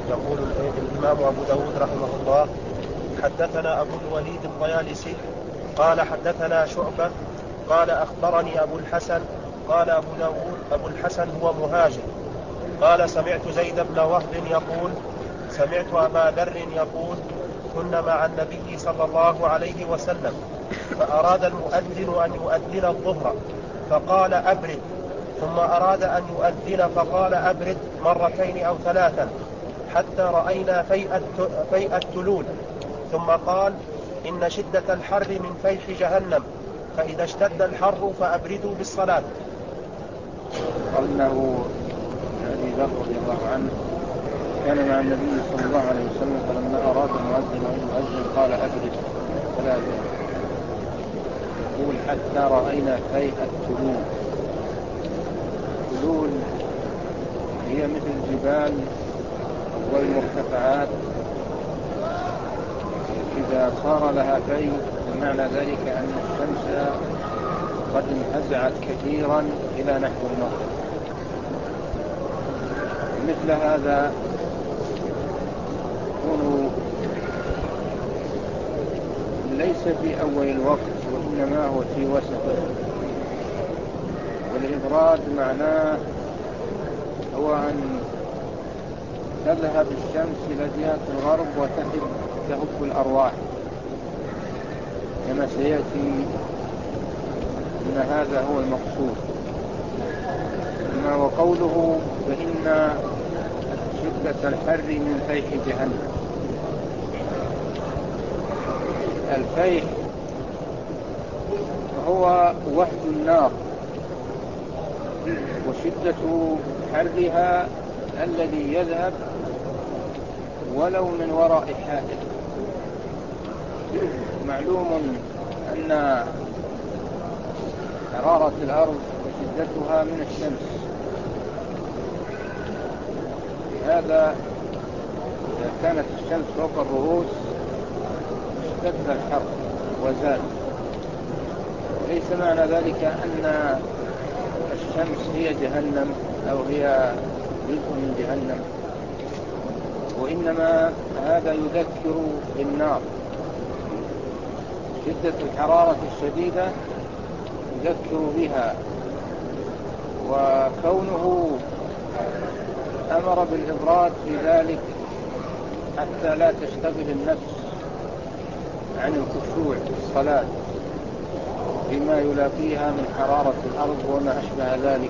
يقول الإمام أبو داود رحمه الله: حدثنا أبو الوليد الطيالسي قال حدثنا شعبة قال أخبرني أبو الحسن قال أبو داود أبو الحسن هو مهاجر قال سمعت زيد بن وهب يقول سمعت أبا ذر يقول كنا مع النبي صلى الله عليه وسلم فأراد المؤذن أن يؤذن الظهر فقال أبرد، ثم أراد أن يؤذن فقال أبرد مرتين أو ثلاثا حتى رأينا فيء التلول، ثم قال إن شدة الحر من فيح جهنم فإذا اشتد الحر فأبردوا بالصلاة. أنه أبي ذر رضي الله عنه كان مع النبي صلى الله عليه وسلم فلما أراد المؤذن أن يؤذن قال أبرد ثلاثا، يقول حتى رأينا فيء التلول. التلول هي مثل الجبال والمرتفعات إذا صار لها فيء فمعنى ذلك أن الشمس قد انهزعت كثيرا إلى نحو المغرب. مثل هذا يكون ليس في أول الوقت وإنما هو في وسطه، والإبراد معناه هو أن تذهب الشمس إلى جهة الغرب وتهب الأرواح، كما سيأتي إن هذا هو المقصود. أما وقوله فإن شدة الحر من فيح جهنم، الفيح هو وهج النار وشدة حرها الذي يذهب ولو من وراء حائط. معلوم أن حرارة الأرض وشدتها من الشمس، لهذا إذا كانت الشمس فوق الرؤوس اشتد الحر وزاد. ليس معنى ذلك أن الشمس هي جهنم أو هي جزء من جهنم، وإنما هذا يذكر بالنار. شدة الحرارة الشديدة يذكر بها، وكونه أمر بالإبراد في ذلك حتى لا تشتغل النفس عن الخشوع في الصلاة بما يلاقيها من حرارة الأرض وما أشبه ذلك.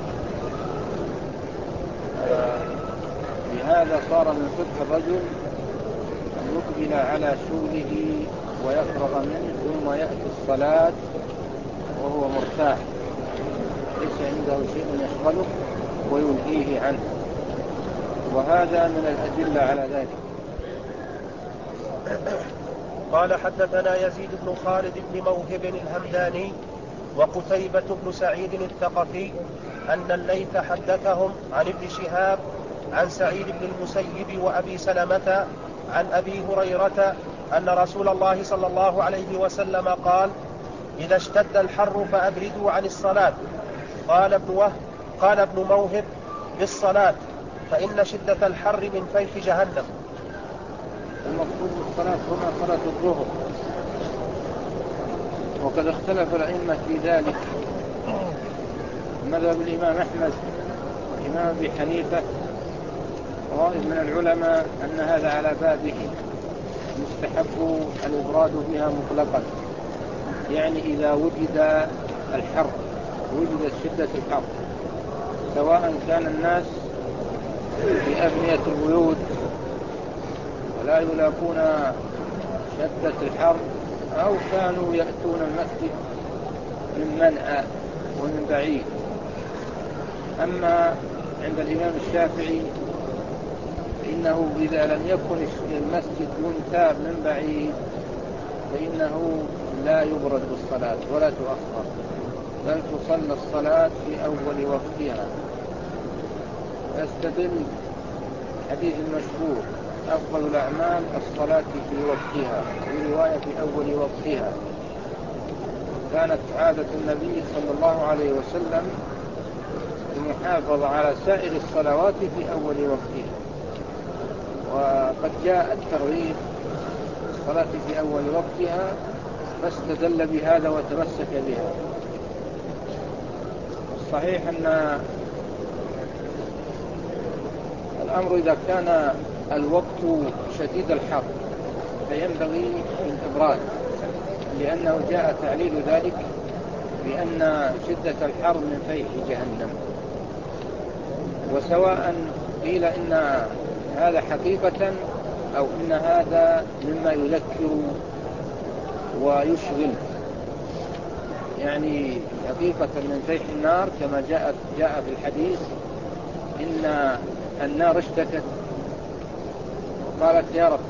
لهذا صار من فقه الرجل أن يقبل على شغله ويفرغ منه ثم يأتي الصلاة وهو مرتاح، ليس عنده شيء يشغله ويلهيه عنه، وهذا من الأدلة على ذلك. قال حدثنا يزيد بن خالد بن موهب الهمداني وقتيبة بن سعيد الثقفي أن الليث حدثهم عن ابن شهاب عن سعيد بن المسيب وأبي سلمة عن أبي هريرة أن رسول الله صلى الله عليه وسلم قال إذا اشتد الحر فأبردوا عن الصلاة. قال ابن موهب بالصلاة، فإن شدة الحر من فيح جهنم. المقصود بالصلاة هنا صلاة الظهر، وقد اختلف الأئمة في ذلك. مذهب الإمام أحمد والإمام أبي حنيفة وغيره من العلماء أن هذا على بابه، يستحب الإبراد بها مطلقا، يعني إذا وجد الحر وجدت شدة الحر، سواء كان الناس في أبنية البيوت ولا يلاقون شدة الحر أو كانوا يأتون المسجد من منأى ومن بعيد. أما عند الإمام الشافعي إنه إذا لم يكن المسجد ينتاب من بعيد فإنه لا يبرد بالصلاة ولا تؤخر، بل تصلى الصلاة في أول وقتها. يستدل حديث المشهور أفضل الأعمال الصلاة في وقتها، في رواية في أول وقتها. كانت عادة النبي صلى الله عليه وسلم المحافظة على سائر الصلوات في أول وقتها، وقد جاء الترغيب الصلاة في أول وقتها فاستدل بهذا وتمسك بها. الصحيح أن الأمر إذا كان الوقت شديد الحر فينبغي الإبراد، لأنه جاء تعليل ذلك بأن شدة الحر من فيح جهنم. وسواء قيل إن هذا حقيقة أو إن هذا مما يذكر ويشغل، يعني حقيقة من فيح النار كما جاء في الحديث إن النار اشتكت وقالت يا رب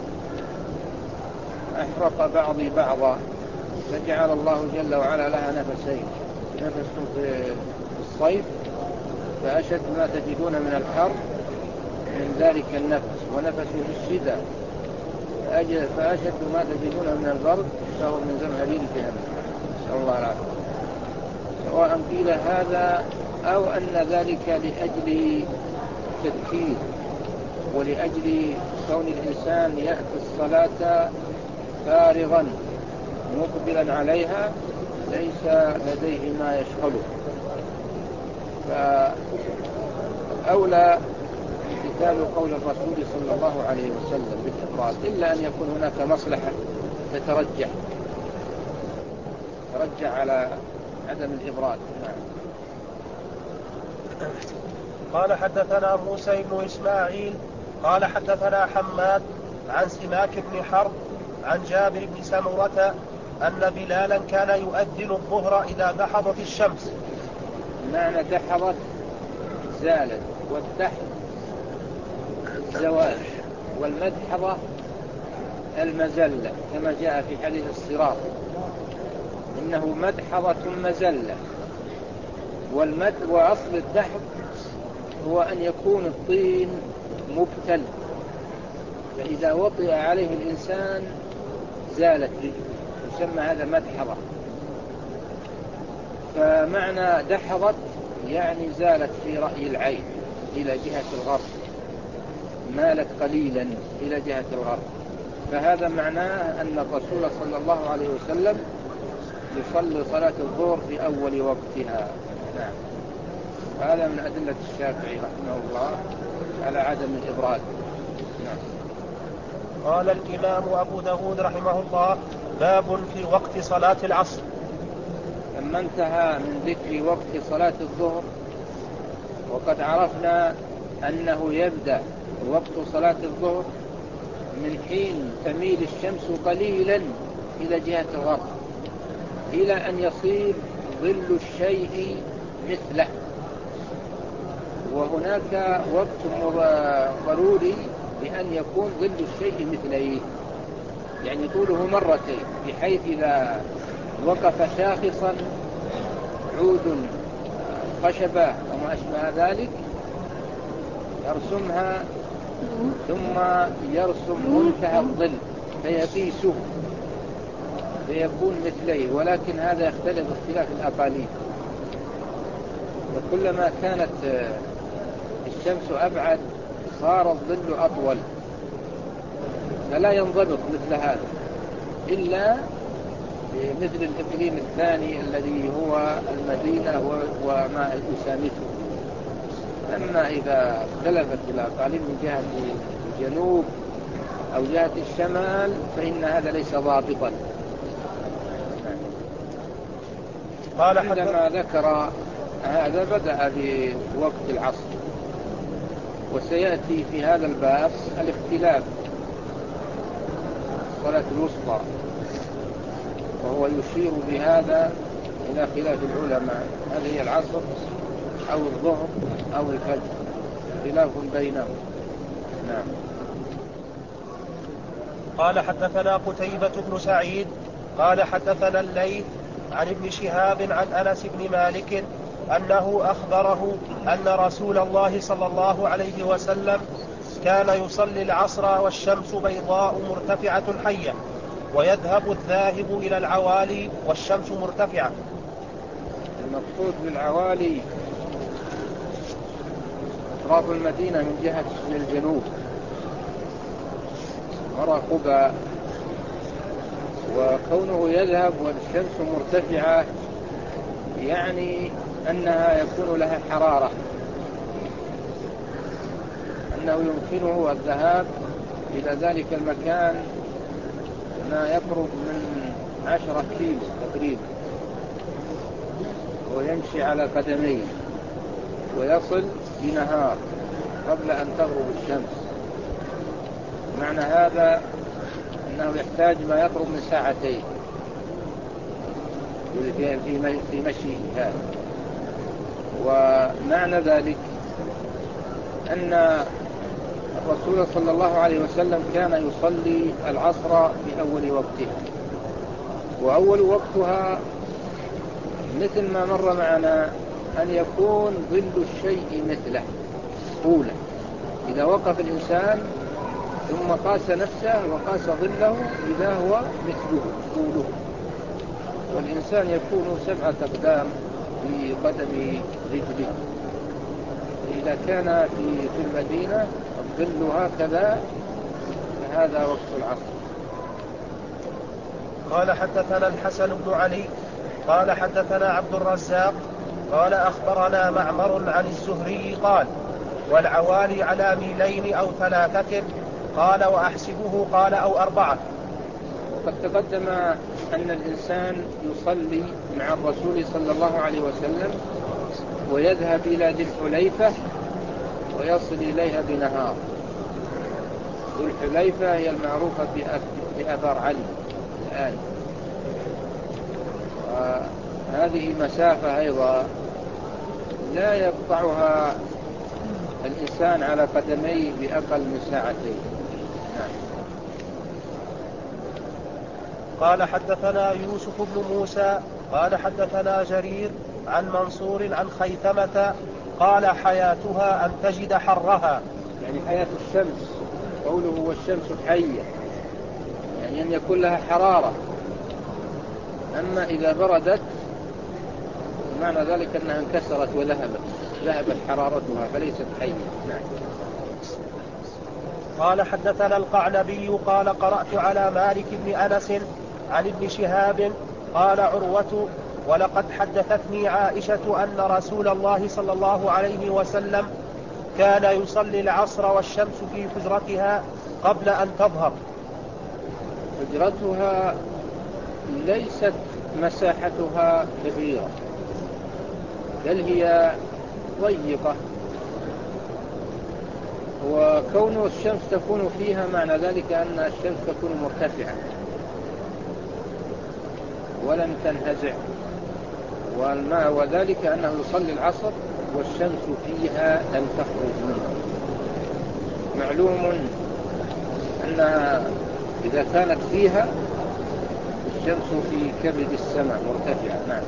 أحرق بعضي بعضا، فجعل الله جل وعلا لها نفسين، نفس في الصيف فأشد ما تجدون من الحر من ذلك النفس، ونفس في الشتاء فأشد ما تجدون من البرد فهو من زمهرير جهنم، نسأل الله العافية. سواء قيل هذا أو أن ذلك لأجل تذكير ولأجل كون الإنسان يأتي الصلاة فارغا مقبلا عليها ليس لديه ما يشغله، فأولى امتثال قول الرسول صلى الله عليه وسلم بالإفراد، إلا أن يكون هناك مصلحة تترجح على عدم الإبراد. قال حدثنا موسى بن إسماعيل قال حدثنا حماد عن سماك بن حرب عن جابر بن سمرة أن بلالا كان يؤذن الظهر إذا دحضت الشمس. معنى دحضت زالت، والدحض الزوال، والمدحضة المزلة كما جاء في حديث الصراط إنه مدحضة مزلة. وأصل الدحض هو أن يكون الطين مبتل، فإذا وطئ عليه الإنسان زالت به، يسمى هذا مدحضة. فمعنى دحضت يعني زالت في رأي العين إلى جهة الغرب، مالت قليلا إلى جهة الغرب، فهذا معناه أن الرسول صلى الله عليه وسلم يصلي صلاة الظهر في أول وقتها. نعم. هذا من أدلة الشافعي رحمه الله على عدم الإبراد. نعم. قال الإمام أبو داود رحمه الله باب في وقت صلاة العصر. لما انتهى من ذكر وقت صلاة الظهر وقد عرفنا أنه يبدأ وقت صلاة الظهر من حين تميل الشمس قليلا إلى جهة الغرب إلى أن يصير ظل الشيء مثله، وهناك وقت ضروري بأن يكون ظل الشيء مثليه، يعني طوله مرتين، بحيث إذا وقف شاخصا عود خشبة وما أشبه ذلك يرسمها ثم يرسم منتهى الظل فيقيسه فيكون مثليه، ولكن هذا يختلف اختلاف الأقاليم، وكلما كانت الشمس أبعد صار الظل أطول، فلا ينضبط مثل هذا إلا مثل الإقليم الثاني الذي هو المدينة وما يسامته. أما إذا اختلفت الأقاليم من جهة الجنوب أو جهة الشمال فإن هذا ليس ضابطا. عندما ذكر هذا بدأ بوقت العصر، وسيأتي في هذا الباب الاختلاف الصلاة الوسطى، وهو يشير بهذا إلى خلاف العلماء، هل هي العصر أو الظهر أو الفجر، خلاف بينهم. نعم. قال حدثنا قتيبة بن سعيد قال حدثنا الليث عن ابن شهاب عن أنس بن مالك أنه أخبره أن رسول الله صلى الله عليه وسلم كان يصلي العصر والشمس بيضاء مرتفعة حية، ويذهب الذاهب إلى العوالي والشمس مرتفعة. المقصود بالعوالي أطراف المدينة من جهة الجنوب، مر قباء، وكونه يذهب والشمس مرتفعة يعني أنها يكون لها حرارة، أنه يمكنه الذهاب إلى ذلك المكان ما يقرب من 10 كيلو تقريبا، ويمشي على قدميه ويصل بنهار قبل أن تغرب الشمس. معنى هذا أنه يحتاج ما يقرب من 2 ساعتين في مشي هذا. ومعنى ذلك أن الرسول صلى الله عليه وسلم كان يصلي العصر في أول وقتها، وأول وقتها مثل ما مر معنا أن يكون ظل الشيء مثله طولا. إذا وقف الإنسان ثم قاس نفسه وقاس ظله إذا هو مثله طوله، والإنسان يكون 7 أقدام في قدم رجله. إذا كان في المدينة الظل هكذا فهذا وقت العصر. قال حدثنا الحسن بن علي قال حدثنا عبد الرزاق قال أخبرنا معمر عن الزهري قال والعوالي على 2 ميل أو 3 قال وأحسبه قال أو 4. وقد تقدم أن الإنسان يصلي مع الرسول صلى الله عليه وسلم ويذهب إلى ذي الحليفة ويصل إليها بنهار. ذو الحليفة هي المعروفة بأثر علي الآن، وهذه مسافة أيضا لا يقطعها الإنسان على قدميه بأقل من 2 ساعتين. قال حدثنا يوسف بن موسى قال حدثنا جرير عن منصور عن خيثمة قال حياتها أن تجد حرها، يعني حياة الشمس، قوله والشمس حية يعني أن يكون لها حرارة. أما إذا بردت معنى ذلك أنها انكسرت ذهبت حرارتها فليست حية. نعم. قال حدثنا القعنبي قال قرأت على مالك بن أنس عن ابن شهاب قال عروة ولقد حدثتني عائشة أن رسول الله صلى الله عليه وسلم كان يصلي العصر والشمس في حجرتها قبل أن تظهر. حجرتها ليست مساحتها كبيرة بل هي ضيقة، وكون الشمس تكون فيها معنى ذلك أن الشمس تكون مرتفعة ولم تنهزع، وذلك أنه يصلي العصر والشمس فيها لم تخرج منه. معلوم أنها إذا كانت فيها الشمس في كبد السماء مرتفعة. نعم.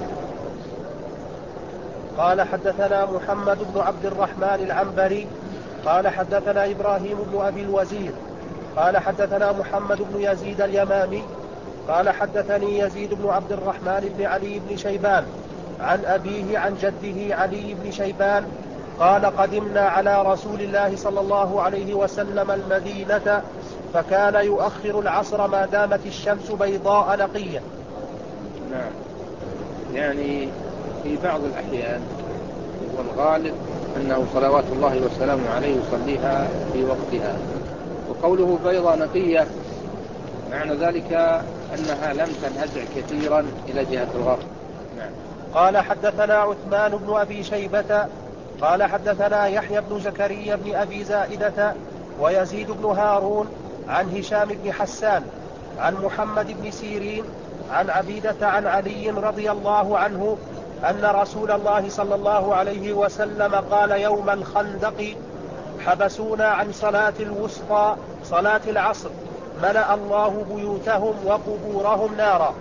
قال حدثنا محمد بن عبد الرحمن العنبري قال حدثنا إبراهيم بن أبي الوزير قال حدثنا محمد بن يزيد اليمامي قال حدثني يزيد بن عبد الرحمن بن علي بن شيبان عن أبيه عن جده علي بن شيبان قال قدمنا على رسول الله صلى الله عليه وسلم المدينة فكان يؤخر العصر ما دامت الشمس بيضاء نقية. نعم. يعني في بعض الأحيان والغالب أنه صلوات الله وسلامه عليه يصليها في وقتها. وقوله بيضاء نقية معنى ذلك أنها لم تنهزع كثيرا إلى جهة الغرب. نعم. قال حدثنا عثمان بن أبي شيبة قال حدثنا يحيى بن زكريا بن أبي زائدة ويزيد بن هارون عن هشام بن حسان عن محمد بن سيرين عن عبيدة عن علي رضي الله عنه أن رسول الله صلى الله عليه وسلم قال يوم الخندق حبسونا عن صلاة الوسطى صلاة العصر ملأ الله بيوتهم وقبورهم نارا.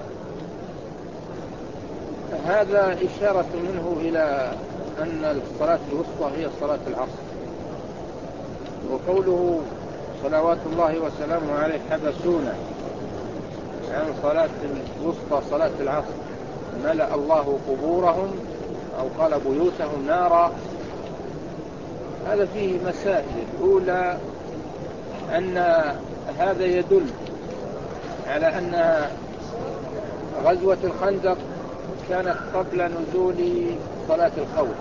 هذا إشارة منه إلى أن الصلاة الوسطى هي صلاة العصر. وقوله صلوات الله وسلامه عليه حبسونا عن صلاة الوسطى صلاة العصر ملأ الله قبورهم أو قال بيوتهم نارا، هذا فيه مسائل. الأولى أن هذا يدل على أن غزوة الخندق كانت قبل نزول صلاة الخوف،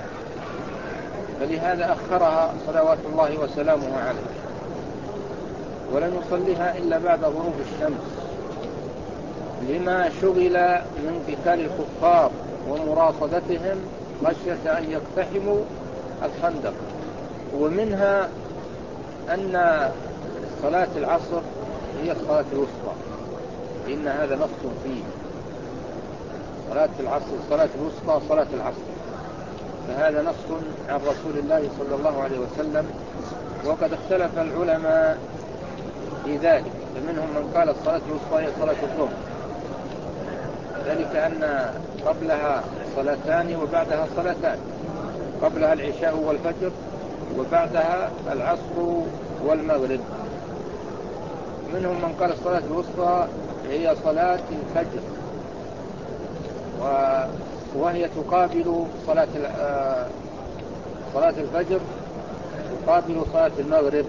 فلهذا أخرها صلوات الله وسلامه عليه، ولم يصليها إلا بعد غروب الشمس لما شغل من قتال الكفار ومراصدتهم خشية أن يقتحموا الخندق. ومنها أن صلاة العصر هي الصلاة الوسطى، إن هذا نص فيه صلاة العصر صلاة الوسطى صلاة العصر، فهذا نص عن رسول الله صلى الله عليه وسلم. وقد اختلف العلماء في ذلك، فمنهم من قال الصلاة الوسطى هي صلاة الظهر، ذلك أن قبلها صلاتان وبعدها صلاتان، قبلها العشاء والفجر وبعدها العصر والمغرب. منهم من قال الصلاة الوسطى هي صلاة الفجر، وهي تقابل صلاة الفجر تقابل صلاة المغرب،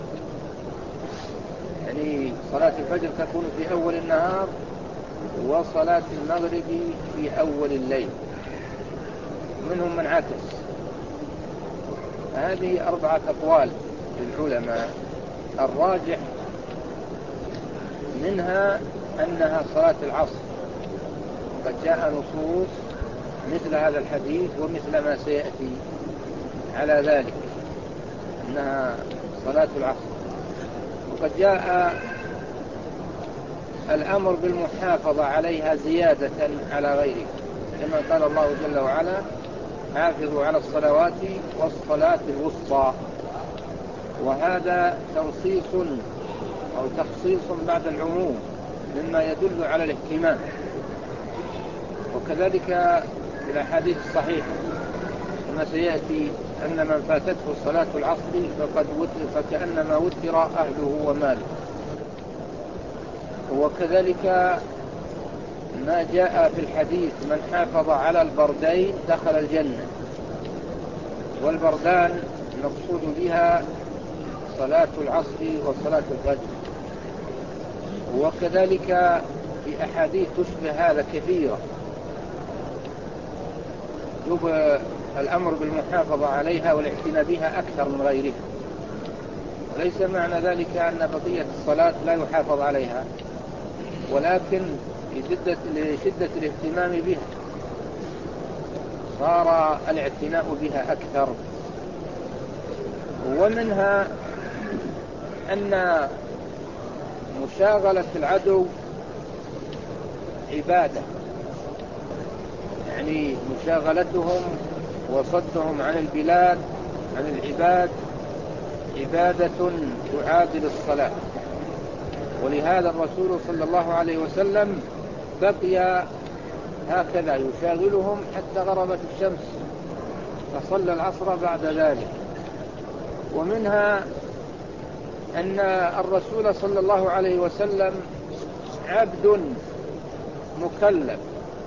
يعني صلاة الفجر تكون في أول النهار وصلاة المغرب في أول الليل. منهم من عكس. هذه 4 أقوال للعلماء، الراجح منها أنها صلاة العصر، قد جاء نصوص مثل هذا الحديث ومثل ما سيأتي على ذلك أنها صلاة العصر. وقد جاء الأمر بالمحافظة عليها زيادة على غيره، كما قال الله جل وعلا: حافظوا على الصلوات والصلاة الوسطى. وهذا تنصيص أو تخصيص بعد العموم مما يدل على الاهتمام. وكذلك في الأحاديث الصحيحة كما سيأتي أن من فاتته صلاة العصر فكأنما وتر أهله وماله. وكذلك ما جاء في الحديث: من حافظ على البردين دخل الجنة. والبردان مقصود بها صلاة العصر وصلاة الفجر. وكذلك في أحاديث تشبه هذا كثيرة الأمر بالمحافظة عليها والاعتناء بها أكثر من غيرها. وليس معنى ذلك أن بقية الصلاة لا يحافظ عليها، ولكن لشدة الاهتمام بها صار الاعتناء بها أكثر. ومنها أن مشاغلة العدو عبادة، يعني مشاغلتهم وصدهم عن البلاد عن العباد عبادة تعادل الصلاة. ولهذا الرسول صلى الله عليه وسلم بقي هكذا يشاغلهم حتى غربت الشمس، فصلى العصر بعد ذلك. ومنها أن الرسول صلى الله عليه وسلم عبد مكلف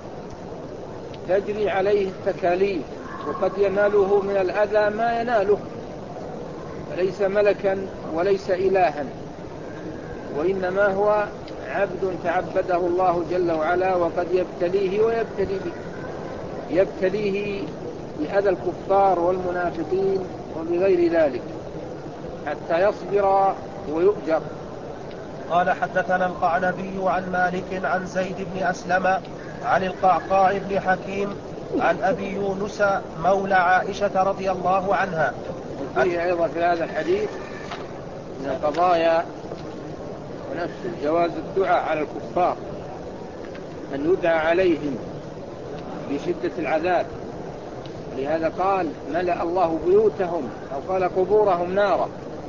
تجري عليه التكاليف، وقد يناله من الأذى ما يناله، فليس ملكا وليس إلها، وإنما هو عبد تعبده الله جل وعلا، وقد يبتليه ويبتلي به، يبتليه بأذى الكفار والمنافقين وبغير ذلك حتى يصبر ويؤجر. قال: حدثنا القعنبي عن مالك عن زيد بن أسلم عن القعقاع بن حكيم عن أبي يونس مولى عائشة رضي الله عنها. وفيه أيضا في هذا الحديث من القضايا ونفس جواز الدعاء على الكفار، أن يدعى عليهم بشدة العذاب. لهذا قال: ملأ الله بيوتهم، أو قال قبورهم نارا.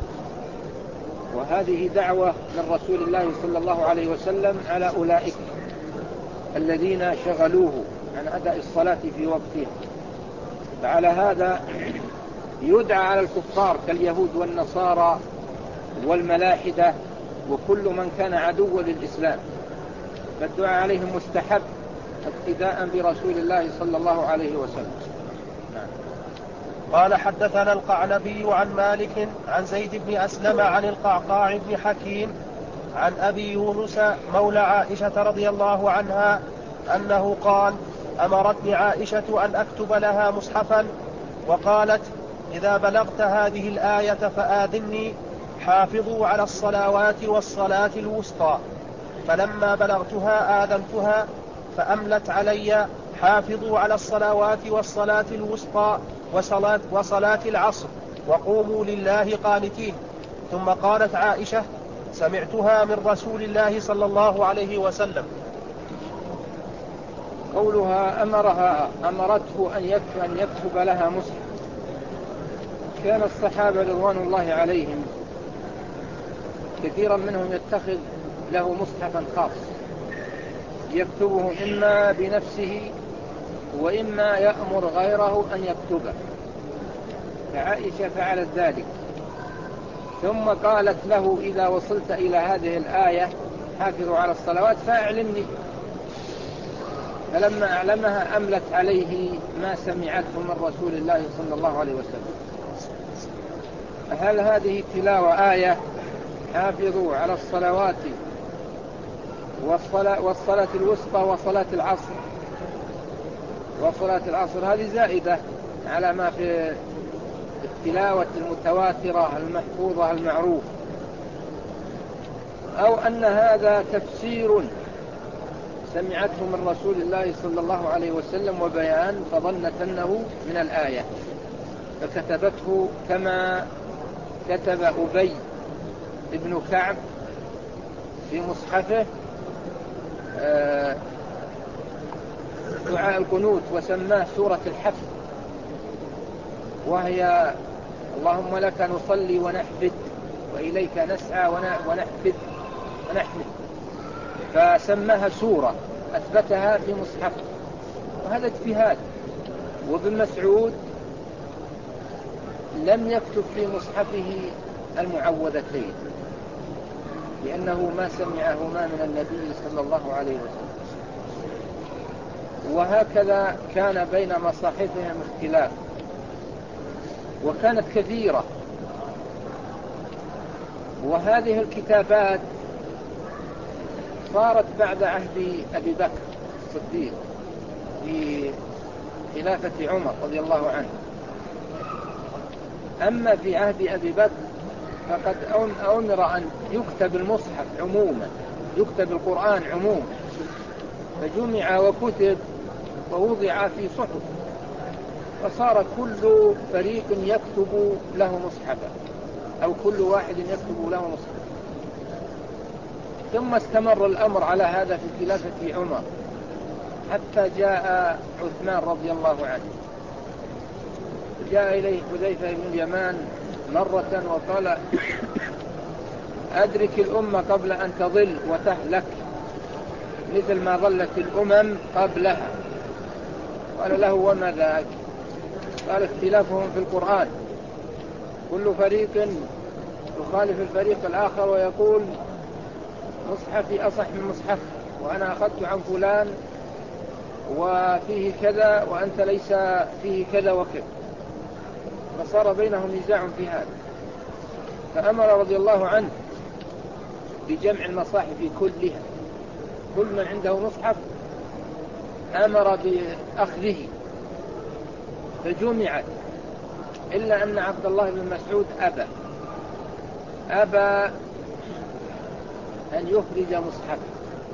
وهذه دعوة من رسول الله صلى الله عليه وسلم على أولئك الذين شغلوه عن أداء الصلاة في وقتها. فعلى هذا يدعى على الكفار كاليهود والنصارى والملاحدة وكل من كان عدوا للإسلام، فالدعاء عليهم مستحب اقتداء برسول الله صلى الله عليه وسلم. قال حدثنا القعنبي عن مالك عن زيد بن أسلم عن القعقاع بن حكيم عن أبي يونس مولى عائشة رضي الله عنها أنه قال: أمرتني عائشة أن أكتب لها مصحفا وقالت: إذا بلغت هذه الآية فآذني: حافظوا على الصلوات والصلاة الوسطى. فلما بلغتها آذنتها فأملت علي: حافظوا على الصلوات والصلاة الوسطى وصلاة العصر وقوموا لله قانتين. ثم قالت عائشة: سمعتها من رسول الله صلى الله عليه وسلم. قولها أمرته أن يكتب لها مصحف. كان الصحابة رضوان الله عليهم كثيرا منهم يتخذ له مصحفا خاص يكتبه إما بنفسه وإما يأمر غيره أن يكتبه، فعائشة فعلت ذلك. ثم قالت له: إذا وصلت إلى هذه الآية حافظوا على الصلوات فأعلمني. فلما أعلمها أملت عليه ما سمعته من رسول الله صلى الله عليه وسلم. هل هذه تلاوة آية حافظوا على الصلوات والصلاة الوسطى وصلاة العصر وصلاة العصر، هذه زائدة على ما في التلاوة المتواترة المحفوظة المعروف، أو أن هذا تفسير سمعته من رسول الله صلى الله عليه وسلم وبيان، فظنت أنه من الآية فكتبته كما كتب أبي ابن كعب في مصحفه دعاء القنوت وسماه سورة الحفظ، وهي: اللهم لك نصلي ونحفد وإليك نسعى ونحفد ونحمد، فسماها سورة أثبتها في مصحفه، وهذا اجتهاد. وابن مسعود لم يكتب في مصحفه المعوذتين لأنه ما سمعهما من النبي صلى الله عليه وسلم. وهكذا كان بين مصاحفهم اختلاف، وكانت كثيرة. وهذه الكتابات صارت بعد عهد أبي بكر الصديق في خلافة عمر رضي الله عنه. أما في عهد أبي بكر فقد أمر أن يكتب المصحف عموما، يكتب القرآن عموما، فجمع وكتب ووضع في صحف، فصار كل فريق يكتب له مصحفا، أو كل واحد يكتب له مصحفا. ثم استمر الأمر على هذا في خلافة عمر حتى جاء عثمان رضي الله عنه. جاء إليه حذيفة بن اليمان مرة وقال: أدرك الأمة قبل أن تضل وتهلك مثل ما ظلت الأمم قبلها. قال له: وما ذاك؟ قال: اختلافهم في القرآن، كل فريق يخالف الفريق الآخر ويقول مصحفي أصح من مصحف، وأنا أخذت عن فلان وفيه كذا وأنت ليس فيه كذا وكذا، فصار بينهم نزاع في هذا. فأمر رضي الله عنه بجمع المصاحف كلها، كل من عنده مصحف أمر بأخذه، فجمعت، إلا أن عبد الله بن مسعود أبى أن يخرج مصحفه،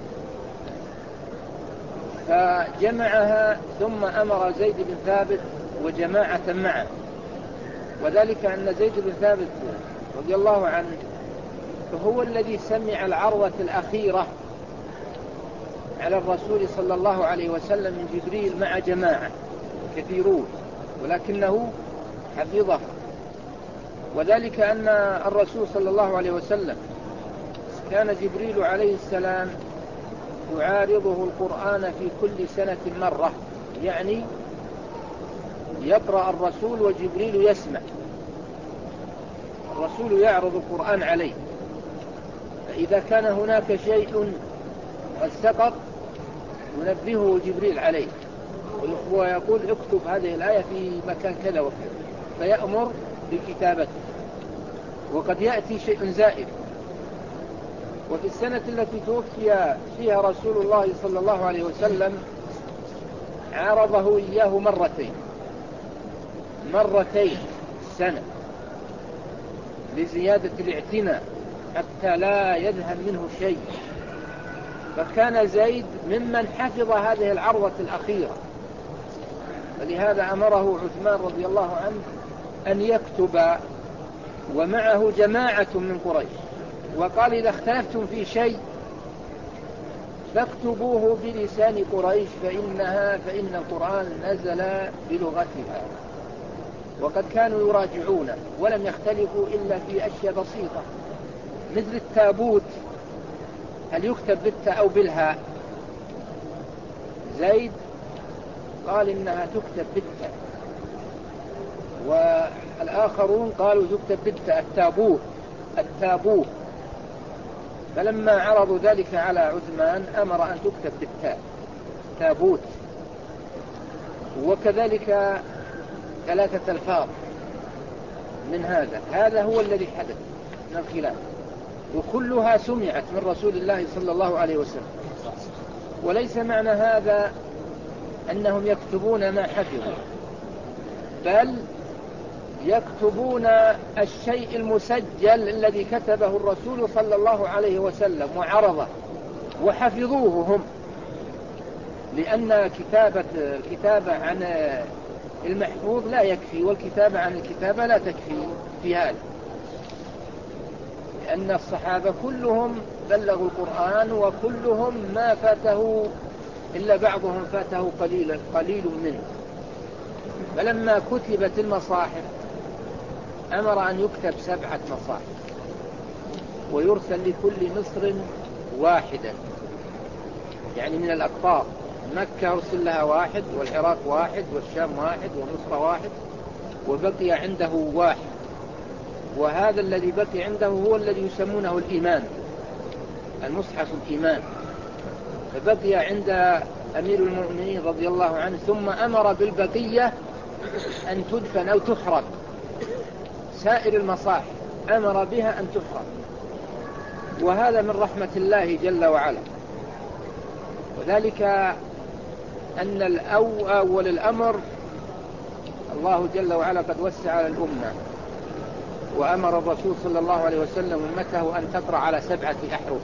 فجمعها. ثم أمر زيد بن ثابت وجماعة معه، وذلك أن زيد بن ثابت رضي الله عنه فهو الذي سمع العرضة الأخيرة على الرسول صلى الله عليه وسلم من جبريل مع جماعة كثيرون، ولكنه حفظه. وذلك أن الرسول صلى الله عليه وسلم كان جبريل عليه السلام يعارضه القرآن في كل سنة مرة، يعني يقرأ الرسول وجبريل يسمع، الرسول يعرض القرآن عليه، فإذا كان هناك شيء قد سقط ينبهه جبريل عليه ويقول: اكتب هذه الآية في مكان كذا وكذا. فيأمر بكتابته، وقد يأتي شيء زائد. وفي السنة التي توفي فيها رسول الله صلى الله عليه وسلم عارضه إياه مرتين السنة لزيادة الاعتناء حتى لا يذهب منه شيء، فكان زيد ممن حفظ هذه العرضة الأخيرة، ولهذا أمره عثمان رضي الله عنه أن يكتب ومعه جماعة من قريش، وقال إذا اختلفتم في شيء فاكتبوه بلسان قريش فإن القرآن نزل بلغتها. وقد كانوا يراجعونه ولم يختلفوا إلا في أشياء بسيطة، مثل التابوت هل يكتب بالتاء أو بالهاء؟ زيد قال إنها تكتب بالتاء، والآخرون قالوا تكتب بالتاء التابوت. فلما عرضوا ذلك على عثمان أمر أن تكتب بالتاء تابوت. وكذلك 3 ألفاظ من هذا هو الذي حدث من الخلاف، وكلها سمعت من رسول الله صلى الله عليه وسلم. وليس معنى هذا أنهم يكتبون ما حفظوا، بل يكتبون الشيء المسجل الذي كتبه الرسول صلى الله عليه وسلم وعرضه وحفظوه هم، لأن الكتابة عن المحفوظ لا يكفي، والكتابة عن الكتابة لا تكفي في هذا، لأن الصحابة كلهم بلغوا القرآن وكلهم ما فاته إلا بعضهم فاته قليل منه. فلما كتبت المصاحف أمر أن يكتب 7 مصاحف ويرسل لكل مصر واحدا، يعني من الأقطار، مكة أرسل لها 1 والعراق 1 والشام 1 ومصر 1، وبقي عنده 1، وهذا الذي بقي عنده هو الذي يسمونه الإمام، المصحف الإمام، فبقي عند أمير المؤمنين رضي الله عنه، ثم أمر بالبقية أن تدفن أو تحرق. سائر المصاحف أمر بها أن تحرق، وهذا من رحمة الله جل وعلا. وذلك أن أول الأمر الله جل وعلا قد وسع على الأمة، وأمر الرسول صلى الله عليه وسلم أمته أن تقرأ على 7 أحرف،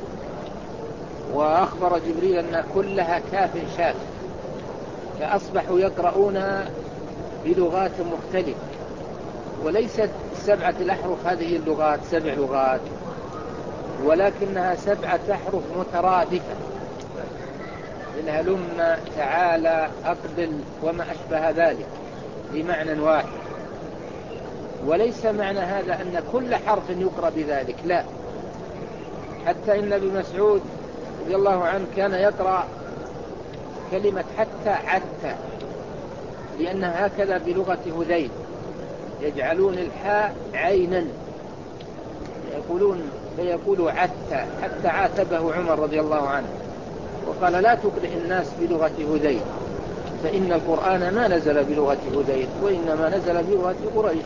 وأخبر جبريل أن كلها كاف شاف، فأصبحوا يقرؤون بلغات مختلفة، وليست 7 الأحرف هذه اللغات 7 لغات، ولكنها 7 أحرف مترادفة، من هلم تعالى أقبل وما أشبه ذلك، بمعنى واحد. وليس معنى هذا أن كل حرف يقرأ بذلك، لا، حتى إن ابن مسعود رضي الله عنه كان يقرأ كلمة حتى لأنها هكذا بلغة هذيل، يجعلون الحاء عينا، فيقول حتى عاتبه عمر رضي الله عنه وقال لا تقرئ الناس بلغة هذيل، فإن القرآن ما نزل بلغة هذيل وإنما نزل بلغة قريش.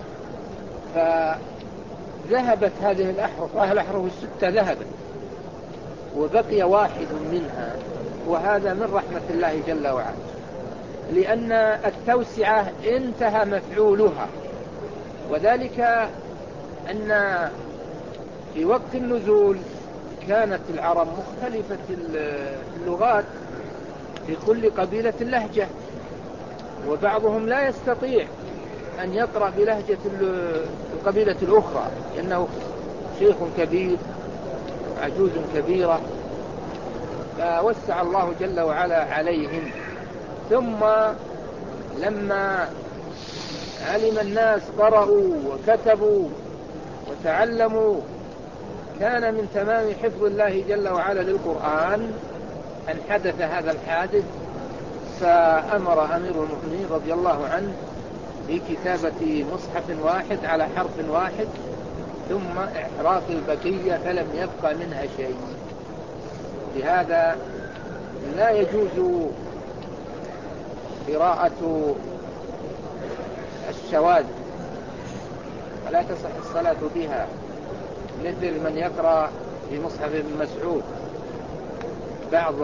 فذهبت هذه الأحرف 6 ذهبت، وبقي 1 منها، وهذا من رحمة الله جل وعلا، لأن التوسعة انتهى مفعولها. وذلك أن في وقت النزول كانت العرب مختلفة اللغات، في كل قبيلة لهجة، وبعضهم لا يستطيع أن يقرأ بلهجة القبيلة الأخرى لأنه شيخ كبير عجوز كبيرة، فوسع الله جل وعلا عليهم. ثم لما علم الناس قرأوا وكتبوا وتعلموا، كان من تمام حفظ الله جل وعلا للقرآن أن حدث هذا الحادث، فأمر أمير المؤمنين رضي الله عنه بكتابة مصحف واحد على حرف واحد، ثم إحراق البقية فلم يبقى منها شيء. لهذا لا يجوز قراءة شواذ ولا تصح الصلاة بها، مثل من يقرأ في مصحف ابن مسعود بعض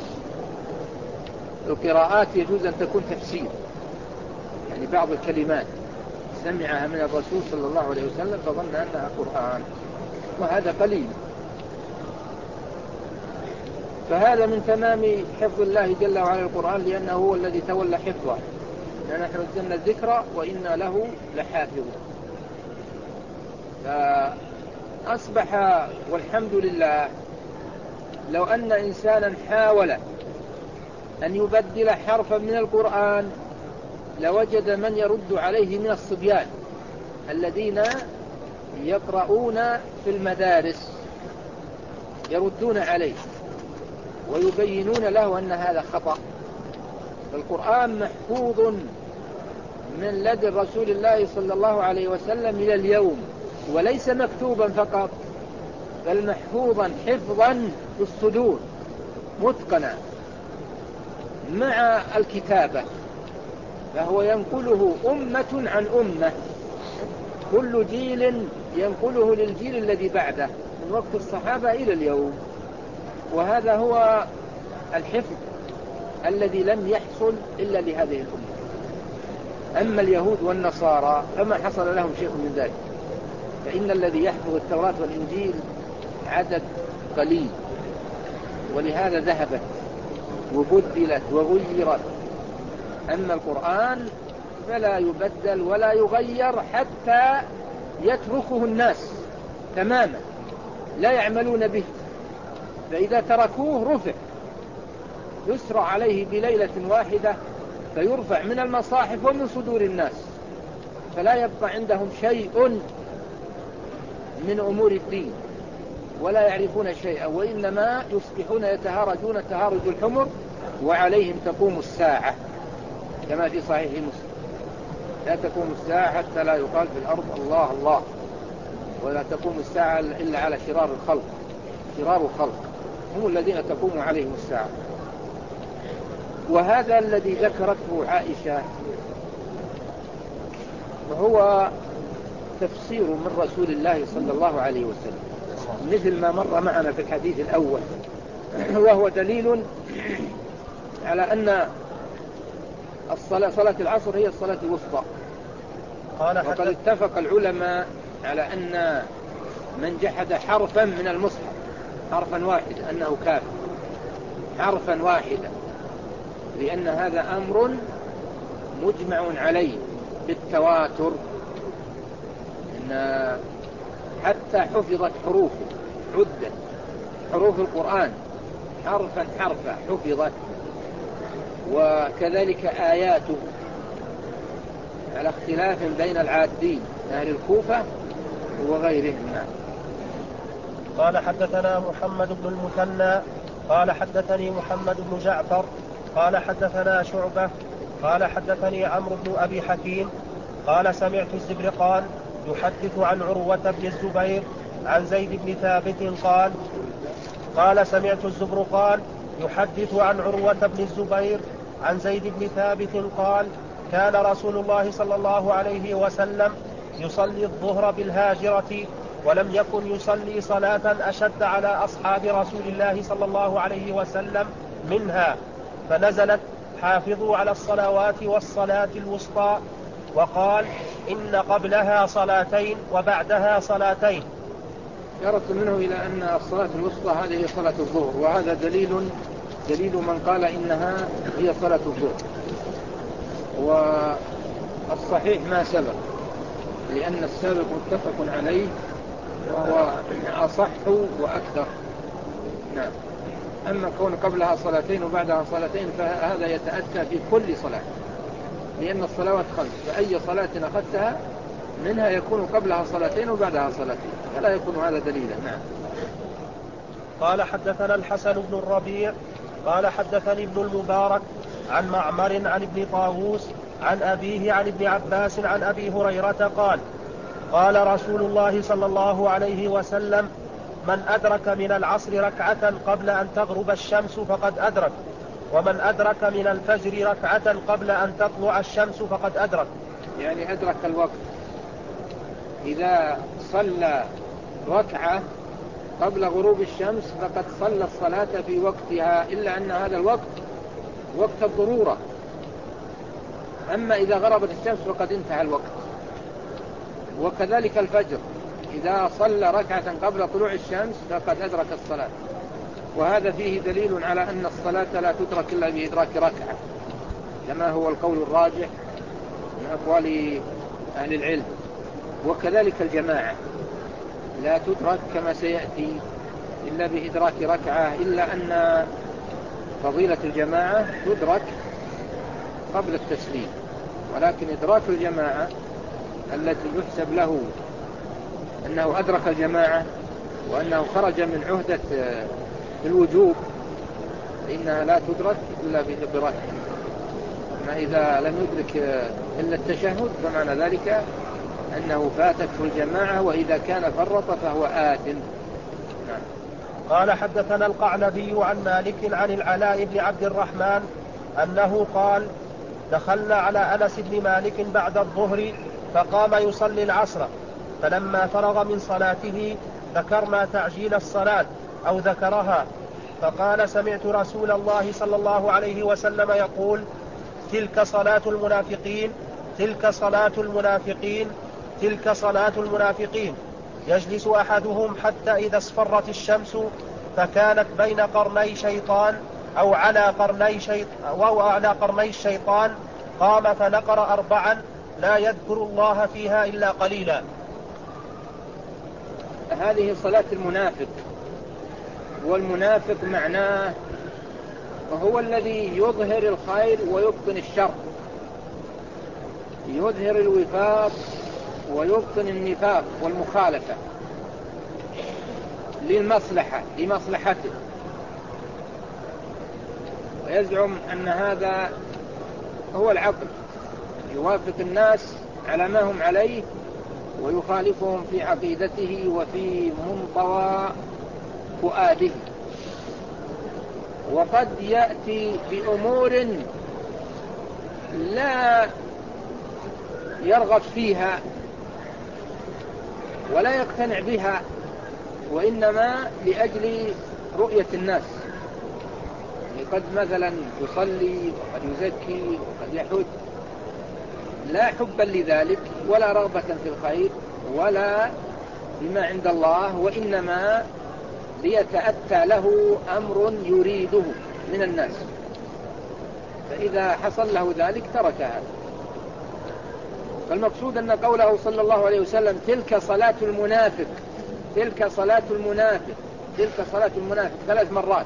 القراءات يجوز أن تكون تفسير، يعني بعض الكلمات سمعها من الرسول صلى الله عليه وسلم فظن أنها قرآن، وهذا قليل. فهذا من تمام حفظ الله جل وعلا القرآن، لأنه هو الذي تولى حفظه، لأن نحن نزلنا الذكر وإنا له لحافظون. فأصبح والحمد لله لو أن إنسانا حاول أن يبدل حرفا من القرآن لوجد من يرد عليه من الصبيان الذين يقرؤون في المدارس، يردون عليه ويبينون له أن هذا خطأ. القرآن محفوظ من لدى رسول الله صلى الله عليه وسلم إلى اليوم، وليس مكتوبا فقط بل محفوظا حفظا في الصدور متقنا مع الكتابة، فهو ينقله أمة عن أمة، كل جيل ينقله للجيل الذي بعده من وقت الصحابة إلى اليوم. وهذا هو الحفظ الذي لم يحصل إلا لهذه الأمة. أما اليهود والنصارى فما حصل لهم شيء من ذلك، فإن الذي يحفظ التوراة والإنجيل عدد قليل، ولهذا ذهبت وبدلت وغيرت. أما القرآن فلا يبدل ولا يغير حتى يتركه الناس تماما لا يعملون به، فإذا تركوه رفع، يسرع عليه بليلة واحدة فيرفع من المصاحف ومن صدور الناس، فلا يبقى عندهم شيء من أمور الدين ولا يعرفون شيئا، وإنما يصبحون يتهارجون تهارج الحمر وعليهم تقوم الساعة، كما في صحيح مسلم: لا تقوم الساعة حتى لا يقال في الأرض الله الله، ولا تقوم الساعة إلا على شرار الخلق. شرار الخلق هم الذين تقوم عليهم الساعة. وهذا الذي ذكرته عائشة هو تفسير من رسول الله صلى الله عليه وسلم، مثل ما مر معنا في الحديث الأول، وهو دليل على أن صلاة العصر هي الصلاة الوسطى. وقد اتفق العلماء على أن من جحد حرفا من المصحف، حرفا واحدا، أنه كافر، حرفا واحدا، لأن هذا أمر مجمع عليه بالتواتر، إن حتى حفظت حروفه، عدت حروف القرآن حرفا حرفا حفظت، وكذلك آياته على اختلاف بين العادين أهل الكوفة وغيرهم. قال حدثنا محمد بن المثنى قال حدثني محمد بن جعفر قال حدثنا شعبة قال حدثني عمرو بن أبي حكيم قال سمعت الزبرقان يحدث عن عروة بن الزبير عن زيد بن ثابت قال سمعت الزبرقان يحدث عن عروة بن الزبير عن زيد بن ثابت قال كان رسول الله صلى الله عليه وسلم يصلي الظهر بالهاجرة، ولم يكن يصلي صلاة أشد على أصحاب رسول الله صلى الله عليه وسلم منها، فنزلت حافظوا على الصلوات والصلاة الوسطى، وقال إن قبلها صلاتين وبعدها صلاتين. يرد منه إلى أن الصلاة الوسطى هذه هي صلاة الظهر، وهذا دليل من قال إنها هي صلاة الظهر. والصحيح ما سبق، لأن السابق متفق عليه وهو أصح وأكثر. نعم. أما كون قبلها صلاتين وبعدها صلاتين فهذا يتأتى في كل صلاة، لأن الصلوات خمس، فأي صلاة أخذتها منها يكون قبلها صلاتين وبعدها صلاتين، فلا يكون هذا دليلا. نعم. قال حدثنا الحسن بن الربيع قال حدثني ابن المبارك عن معمر عن ابن طاووس عن أبيه عن ابن عباس عن أبي هريرة قال قال رسول الله صلى الله عليه وسلم من أدرك من العصر ركعة قبل أن تغرب الشمس فقد أدرك، ومن أدرك من الفجر ركعة قبل أن تطلع الشمس فقد أدرك، يعني أدرك الوقت. إذا صلى ركعة قبل غروب الشمس فقد صلى الصلاة في وقتها، إلا أن هذا الوقت وقت الضرورة. أما إذا غربت الشمس فقد انتهى الوقت. وكذلك الفجر إذا صلى ركعة قبل طلوع الشمس فقد أدرك الصلاة. وهذا فيه دليل على أن الصلاة لا تدرك إلا بإدراك ركعة، كما هو القول الراجح من أقوال أهل العلم. وكذلك الجماعة لا تدرك كما سيأتي إلا بإدراك ركعة، إلا أن فضيلة الجماعة تدرك قبل التسليم. ولكن إدراك الجماعة التي يحسب له أنه أدرك الجماعة وأنه خرج من عهدة الوجوب فإنها لا تدرك إلا بركعة. أما إذا لم يدرك إلا التشهد فمعنى ذلك أنه فاتته الجماعة، وإذا كان فرط فهو آثم. نعم. قال حدثنا القعنبي عن مالك عن العلاء بن عبد الرحمن أنه قال: دخلنا على أنس بن مالك بعد الظهر فقام يصلي العصر، فلما فرغ من صلاته ذكرنا تعجيل الصلاة أو ذكرها، فقال: سمعت رسول الله صلى الله عليه وسلم يقول: تلك صلاة المنافقين، تلك صلاة المنافقين، تلك صلاة المنافقين. يجلس أحدهم حتى إذا اصفرت الشمس فكانت بين قرني شيطان أو على قرني الشيطان قام فنقر 4 لا يذكر الله فيها إلا قليلا. هذه صلاة المنافق. والمنافق معناه هو الذي يظهر الخير ويبطن الشر، يظهر الوفاق ويبطن النفاق والمخالفة لمصلحته، ويزعم أن هذا هو العقل، يوافق الناس على ما هم عليه ويخالفهم في عقيدته وفي منطوى فؤاده. وقد يأتي بأمور لا يرغب فيها ولا يقتنع بها، وإنما لأجل رؤية الناس. قد مثلا يصلي وقد يزكي وقد يحج، لا حبا لذلك ولا رغبة في الخير ولا بما عند الله، وإنما ليتأتى له أمر يريده من الناس، فإذا حصل له ذلك ترك هذا. فالمقصود أن قوله صلى الله عليه وسلم تلك صلاة المنافق، تلك صلاة المنافق، تلك صلاة المنافق 3 مرات.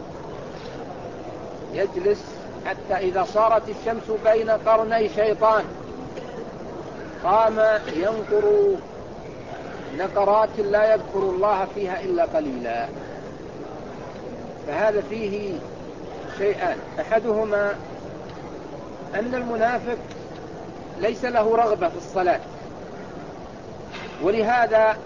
يجلس حتى إذا صارت الشمس بين قرني شيطان قام ينقر نقرات لا يذكر الله فيها إلا قليلا. فهذا فيه شيئان: أحدهما أن المنافق ليس له رغبة في الصلاة، ولهذا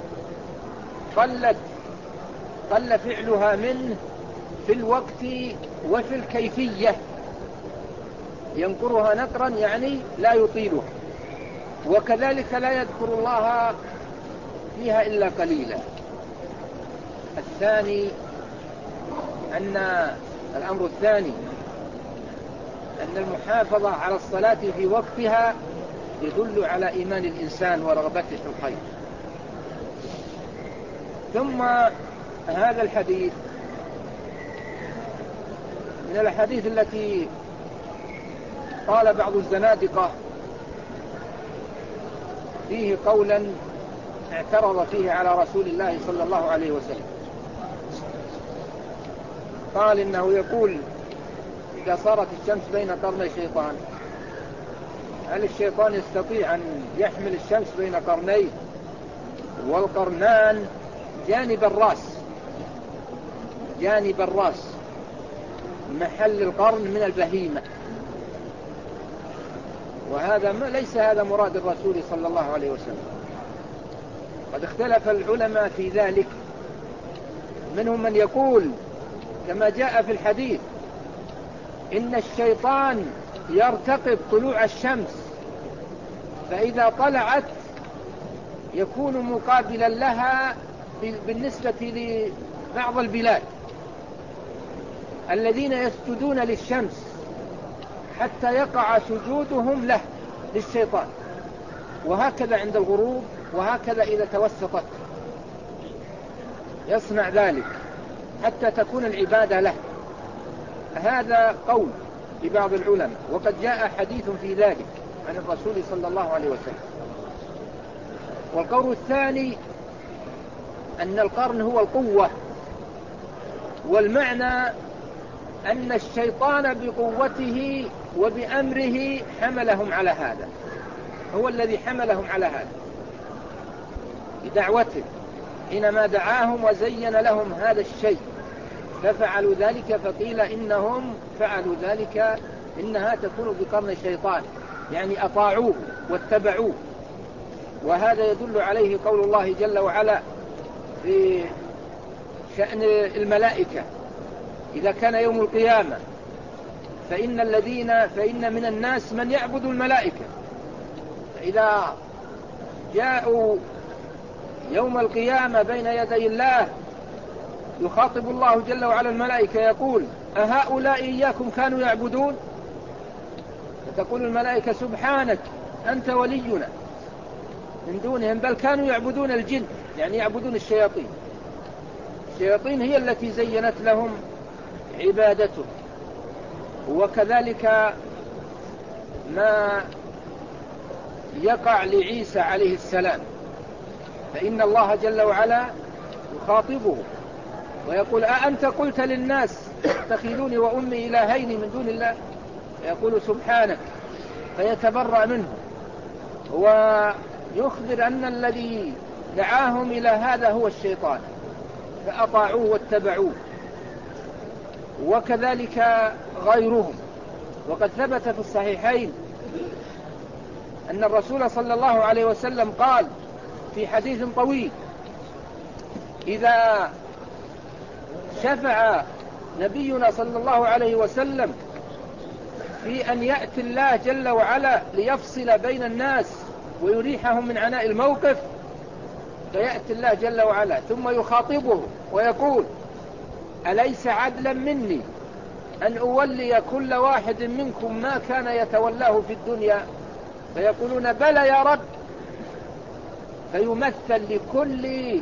قل فعلها منه في الوقت وفي الكيفية. ينقرها نقرا يعني لا يطيلها، وكذلك لا يذكر الله فيها إلا قليلا. الأمر الثاني أن المحافظة على الصلاة في وقتها يدل على إيمان الإنسان ورغبته في الخير. ثم هذا الحديث من الأحاديث التي قال بعض الزنادقة فيه قولا اعترض فيه على رسول الله صلى الله عليه وسلم. قال إنه يقول إذا صارت الشمس بين قرني الشيطان، هل الشيطان يستطيع أن يحمل الشمس بين قرنيه؟ والقرنان جانب الرأس محل القرن من البهيمة، وهذا ليس هذا مراد الرسول صلى الله عليه وسلم. قد اختلف العلماء في ذلك، منهم من يقول كما جاء في الحديث إن الشيطان يرتقب طلوع الشمس فإذا طلعت يكون مقابلا لها بالنسبة لبعض البلاد الذين يسجدون للشمس حتى يقع سجودهم له للشيطان، وهكذا عند الغروب، وهكذا إذا توسطت يصنع ذلك حتى تكون العبادة له. هذا قول لبعض العلماء، وقد جاء حديث في ذلك عن الرسول صلى الله عليه وسلم. والقول الثاني أن القرن هو القوة، والمعنى أن الشيطان بقوته وبأمره حملهم على هذا، هو الذي حملهم على هذا بدعوته، حينما دعاهم وزين لهم هذا الشيء ففعلوا ذلك، فقيل إنهم فعلوا ذلك إنها تكون بقرن الشيطان، يعني أطاعوه واتبعوه. وهذا يدل عليه قول الله جل وعلا في شأن الملائكة إذا كان يوم القيامة فإن من الناس من يعبد الملائكة، فإذا جاءوا يوم القيامة بين يدي الله يخاطب الله جل وعلا الملائكة يقول: أهؤلاء إياكم كانوا يعبدون؟ فتقول الملائكة: سبحانك أنت ولينا من دونهم، بل كانوا يعبدون الجن، يعني يعبدون الشياطين. الشياطين هي التي زينت لهم عبادته. وكذلك ما يقع لعيسى عليه السلام، فإن الله جل وعلا يخاطبه ويقول: أأنت قلت للناس اتخذوني وأمي إلهين من دون الله؟ فيقول: سبحانك، فيتبرأ منه ويخبر أن الذي دعاهم إلى هذا هو الشيطان، فأطاعوه واتبعوه. وكذلك غيرهم. وقد ثبت في الصحيحين أن الرسول صلى الله عليه وسلم قال في حديث طويل: إذا شفع نبينا صلى الله عليه وسلم في أن يأتي الله جل وعلا ليفصل بين الناس ويريحهم من عناء الموقف، فيأتي الله جل وعلا ثم يخاطبه ويقول: أليس عدلا مني أن أولي كل واحد منكم ما كان يتولاه في الدنيا؟ فيقولون: بلى يا رب. فيمثل لكل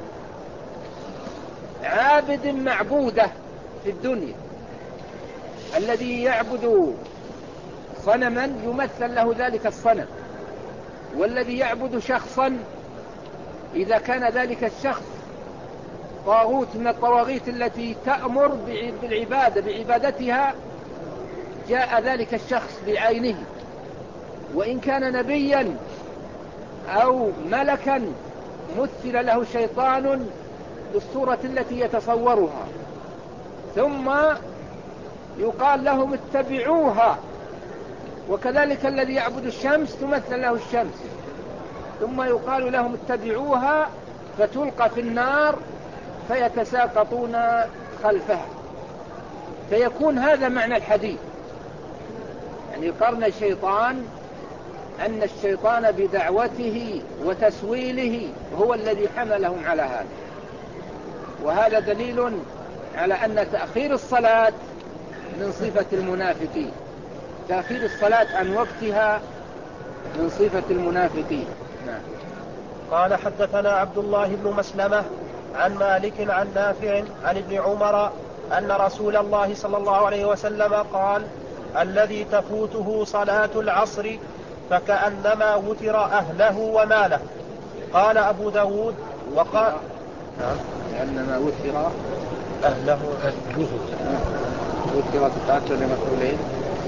عابد معبودة في الدنيا، الذي يعبد صنما يمثل له ذلك الصنم، والذي يعبد شخصا إذا كان ذلك الشخص طاغوت من الطواغيت التي تأمر بعبادتها جاء ذلك الشخص بعينه. وإن كان نبيا أو ملكا مثل له شيطان بالصورة التي يتصورها، ثم يقال لهم اتبعوها. وكذلك الذي يعبد الشمس تمثل له الشمس، ثم يقال لهم اتبعوها، فتلقى في النار فيتساقطون خلفها. فيكون هذا معنى الحديث، يعني قرن الشيطان، أن الشيطان بدعوته وتسويله هو الذي حملهم على هذا. وهذا دليل على أن تأخير الصلاة من صفة المنافقين، تأخير الصلاة عن وقتها من صفة المنافقين. نعم. قال: حدثنا عبد الله بن مسلمة عن مالك عن نافع عن ابن عمر أن رسول الله صلى الله عليه وسلم قال: الذي تفوته صلاة العصر فكأنما وتر أهله وماله. قال أبو داود: وقال كأنما وتر أهله وأهله. وتر تتعدى لمفعولين،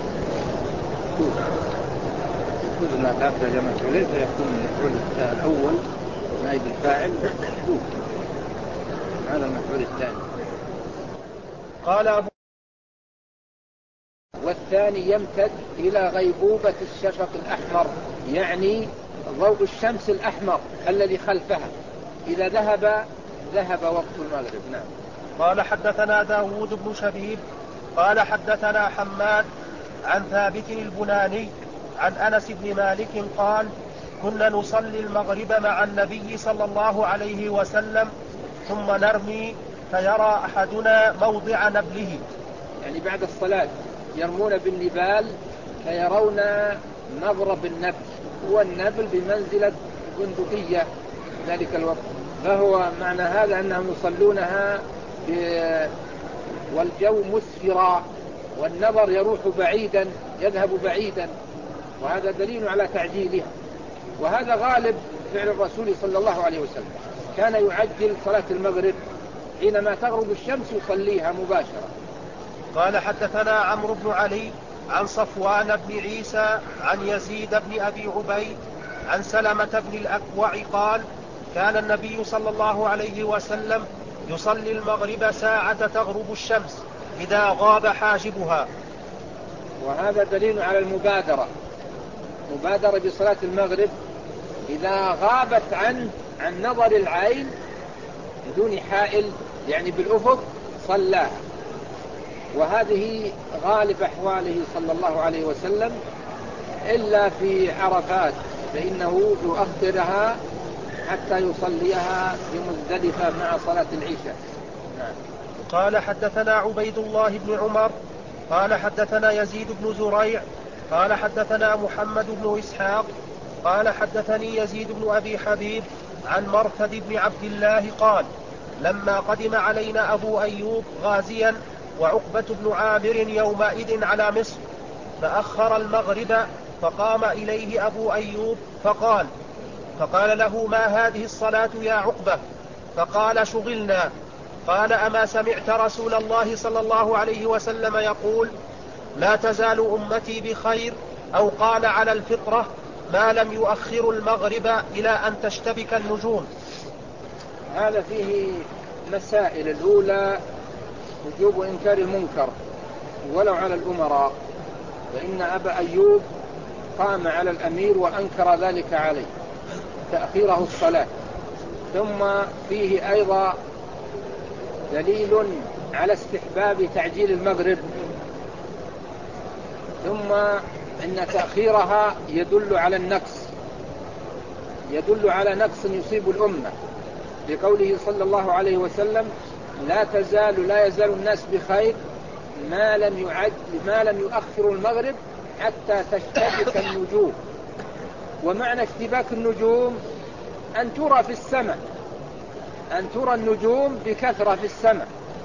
كل ما تعدى لمفعولين فيكون المفعول الأول نائب الفاعل محذوف، هذا المفعول الثاني. قال أبو والثاني يمتد إلى غيبوبة الشفق الأحمر، يعني ضوء الشمس الأحمر الذي خلفها، إذا ذهب وقت المغرب. نعم. قال: حدثنا داود بن شبيب قال: حدثنا حماد عن ثابت البناني عن أنس بن مالك قال: كنا نصلي المغرب مع النبي صلى الله عليه وسلم ثم نرمي فيرى أحدنا موضع نبله. يعني بعد الصلاة يرمون بالنبال فيرون مضرب النبل، هو النبل بمنزلة بندقية ذلك الوقت، فهو معنى هذا أنهم يصلونها والجو مسفرا والنظر يروح بعيدا يذهب بعيدا، وهذا دليل على تعجيلها. وهذا غالب فعل الرسول صلى الله عليه وسلم، كان يعجل صلاة المغرب حينما تغرب الشمس يصليها مباشرة. قال حدثنا عمرو بن علي عن صفوان بن عيسى عن يزيد بن أبي عبيد عن سلمة بن الأكوع قال كان النبي صلى الله عليه وسلم يصلي المغرب ساعة تغرب الشمس إذا غاب حاجبها. وهذا دليل على المبادرة بصلاة المغرب إذا غابت عن نظر العين بدون حائل، يعني بالأفق صلاها. وهذه غالب أحواله صلى الله عليه وسلم، إلا في عرفات فإنه يؤخرها حتى يصليها في مزدلفة مع صلاة العشاء. قال حدثنا عبيد الله بن عمر قال حدثنا يزيد بن زريع قال حدثنا محمد بن إسحاق قال حدثني يزيد بن أبي حبيب عن مرثد بن عبد الله قال لما قدم علينا أبو أيوب غازيا وعقبة بن عامر يومئذ على مصر فأخر المغرب فقام إليه أبو أيوب فقال له ما هذه الصلاة يا عقبة؟ فقال شغلنا. قال أما سمعت رسول الله صلى الله عليه وسلم يقول لا تزال أمتي بخير أو قال على الفطرة ما لم يؤخر المغرب إلى أن تشتبك النجوم. هذا فيه مسائل. الأولى وجوب إنكار المنكر ولو على الأمراء، فإن أبا أيوب قام على الأمير وأنكر ذلك عليه تأخيره الصلاة. ثم فيه أيضا دليل على استحباب تعجيل المغرب، ثم إن تأخيرها يدل على نقص يصيب الأمة، لقوله صلى الله عليه وسلم لا يزال الناس بخير ما لم يؤخروا المغرب حتى تشتبك النجوم. ومعنى اشتباك النجوم أن ترى النجوم بكثرة في السماء،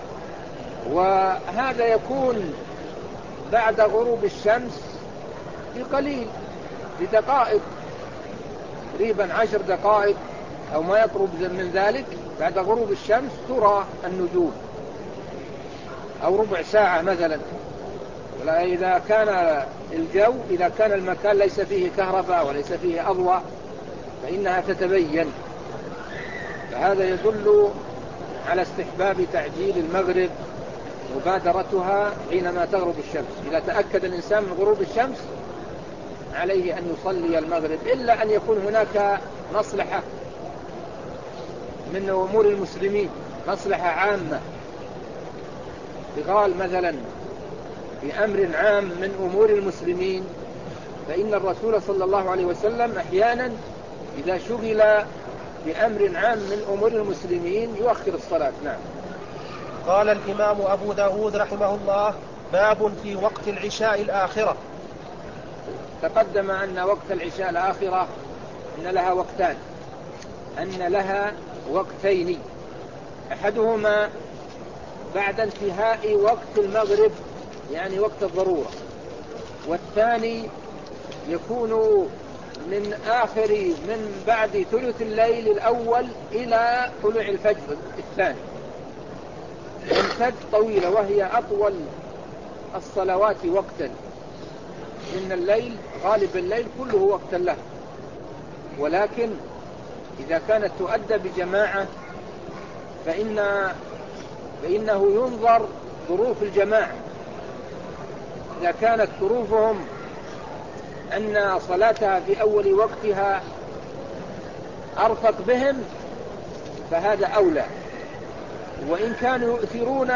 وهذا يكون بعد غروب الشمس بقليل، بدقائق، تقريبا 10 دقائق أو ما يقرب من ذلك. بعد غروب الشمس ترى النجوم، أو ربع ساعة مثلا. إذا كان المكان ليس فيه كهرباء وليس فيه أضواء فإنها تتبين. فهذا يدل على استحباب تعجيل المغرب مبادرتها حينما تغرب الشمس. إذا تأكد الإنسان من غروب الشمس عليه أن يصلي المغرب، إلا أن يكون هناك مصلحة من أمور المسلمين، مصلحة عامة، بقال مثلا في أمر عام من أمور المسلمين، فإن الرسول صلى الله عليه وسلم أحيانا إذا شغل بأمر عام من أمور المسلمين يؤخر الصلاة. نعم. قال الإمام أبو داود رحمه الله باب في وقت العشاء الآخرة. تقدم أن وقت العشاء الآخرة أن لها وقتين، أحدهما بعد انتهاء وقت المغرب يعني وقت الضرورة، والثاني يكون من بعد ثلث الليل الأول إلى طلوع الفجر الثاني، تمتد طويلة، وهي أطول الصلوات وقتا، إن الليل غالب الليل كله وقتا له. ولكن إذا كانت تؤدى بجماعة فإنه ينظر ظروف الجماعة. إذا كانت ظروفهم أن صلاتها في أول وقتها أرفق بهم فهذا أولى، وإن كانوا يؤثرون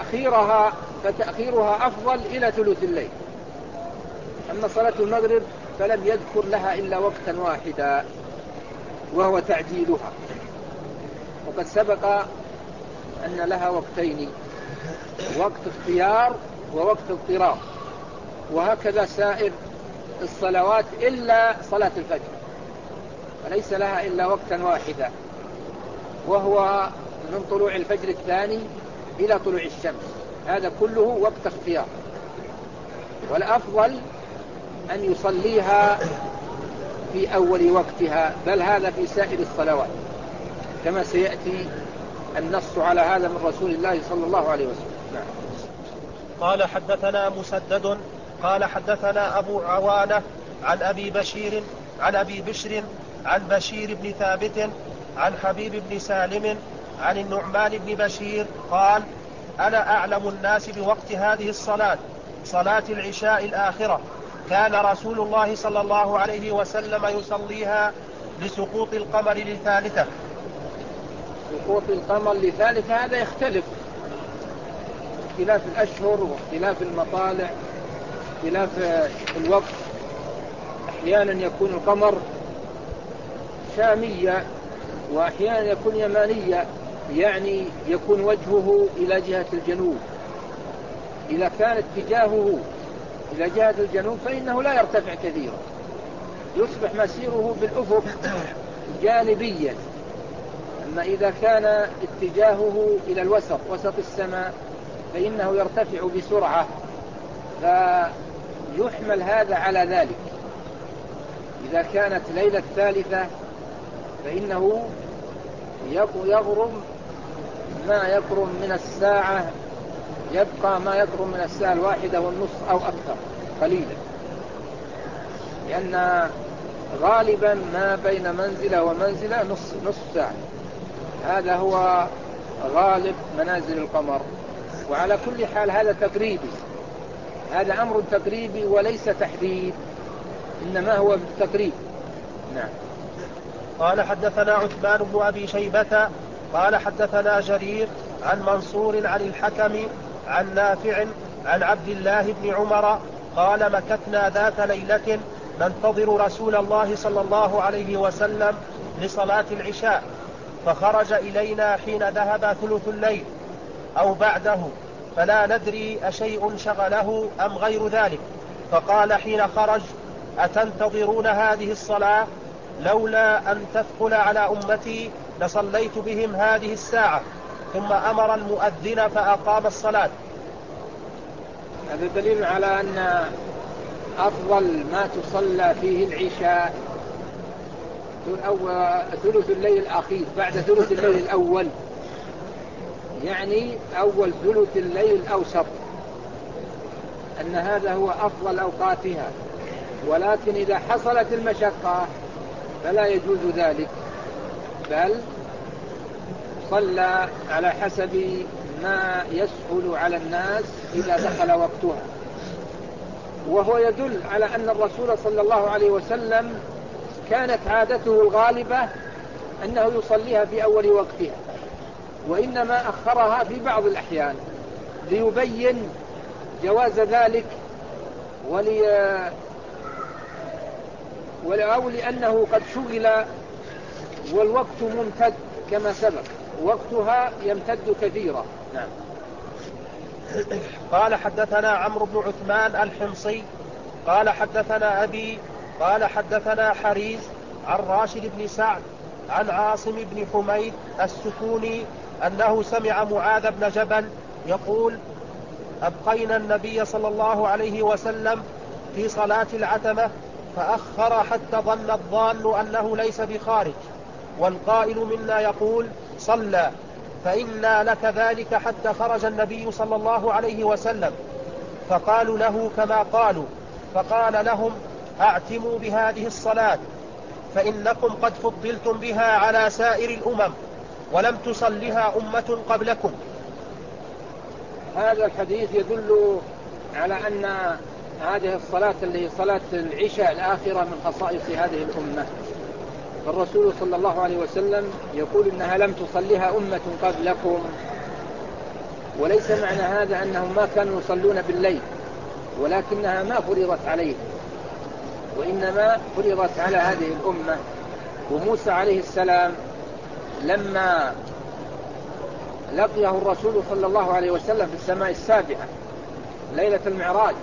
تأخيرها فتأخيرها أفضل إلى ثلث الليل. أما صلاة المغرب فلم يذكر لها إلا وقتا واحدا وهو تعجيلها. وقد سبق أن لها وقتين، وقت اختيار ووقت اضطرار، وهكذا سائر الصلوات إلا صلاة الفجر، فليس لها إلا وقتا واحدا وهو من طلوع الفجر الثاني إلى طلوع الشمس، هذا كله وقت اختيار. والأفضل أن يصليها في أول وقتها، بل هذا في سائر الصلوات كما سيأتي النص على هذا من رسول الله صلى الله عليه وسلم. نعم. قال حدثنا مسدد قال حدثنا أبو عوانة عن أبي بشر عن بشير بن ثابت عن حبيب بن سالم عن النعمان بن بشير قال: أنا أعلم الناس بوقت هذه الصلاة، صلاة العشاء الآخرة، كان رسول الله صلى الله عليه وسلم يصليها لسقوط القمر للثالثة. سقوط القمر للثالثة هذا يختلف، اختلاف الأشهر واختلاف المطالع، اختلاف الوقت. أحيانا يكون القمر شامية وأحيانا يكون يمانية، يعني يكون وجهه إلى جهة الجنوب. إذا كان اتجاهه إلى جهة الجنوب فإنه لا يرتفع كثيرا، يصبح مسيره بالأفق جانبيا. أما إذا كان اتجاهه إلى الوسط، وسط السماء، فإنه يرتفع بسرعة، فيحمل هذا على ذلك. إذا كانت ليلة الثالثة فإنه يغرم ما يقرب من الساعة، يبقى ما يقرب من الساعة 1:30 أو أكثر قليلا، لأن غالبا ما بين منزلة ومنزلة نصف ساعة، هذا هو غالب منازل القمر. وعلى كل حال هذا تقريبي، هذا أمر تقريبي وليس تحديد، إنما هو بالتقريب. نعم. قال حدثنا عثمان بن أبي شيبة قال حدثنا جرير عن منصور عن الحكم عن نافع عن عبد الله بن عمر قال: مكثنا ذات ليلة ننتظر رسول الله صلى الله عليه وسلم لصلاة العشاء، فخرج إلينا حين ذهب ثلث الليل أو بعده، فلا ندري أشيء شغله أم غير ذلك، فقال حين خرج: أتنتظرون هذه الصلاة؟ لولا أن تثقل على أمتي لصليت بهم هذه الساعة. ثم أمر المؤذن فأقام الصلاة. هذا دليل على أن أفضل ما تصلى فيه العشاء ثلث الليل الأخير بعد ثلث الليل الأول، يعني أول ثلث الليل الأوسط، أن هذا هو أفضل أوقاتها. ولكن إذا حصلت المشقة فلا يجوز ذلك، بل صلى على حسب ما يسهل على الناس إذا دخل وقتها. وهو يدل على أن الرسول صلى الله عليه وسلم كانت عادته الغالبة أنه يصليها في أول وقتها، وإنما أخرها في بعض الأحيان ليبين جواز ذلك، أو لأنه قد شغل والوقت ممتد كما سبق، وقتها يمتد كثيرا. نعم. قال حدثنا عمرو بن عثمان الحمصي قال حدثنا أبي قال حدثنا حريز عن راشد بن سعد عن عاصم بن حميد السكوني أنه سمع معاذ بن جبل يقول: أبقينا النبي صلى الله عليه وسلم في صلاة العتمة فأخر حتى ظن الضال أنه ليس بخارج، والقائل منا يقول: صلى، فإنا لك ذلك حتى خرج النبي صلى الله عليه وسلم، فقالوا له كما قالوا، فقال لهم: أعتموا بهذه الصلاة، فإنكم قد فضلتم بها على سائر الأمم، ولم تصلها أمة قبلكم. هذا الحديث يدل على أن هذه الصلاة اللي هي صلاة العشاء الآخرة من خصائص هذه الأمة. فالرسول صلى الله عليه وسلم يقول إنها لم تصلها أمة قبلكم، وليس معنى هذا أنهم ما كانوا يصلون بالليل، ولكنها ما فرضت عليهم، وإنما فرضت على هذه الأمة. وموسى عليه السلام لما لقيه الرسول صلى الله عليه وسلم في السماء السابعة ليلة المعراج،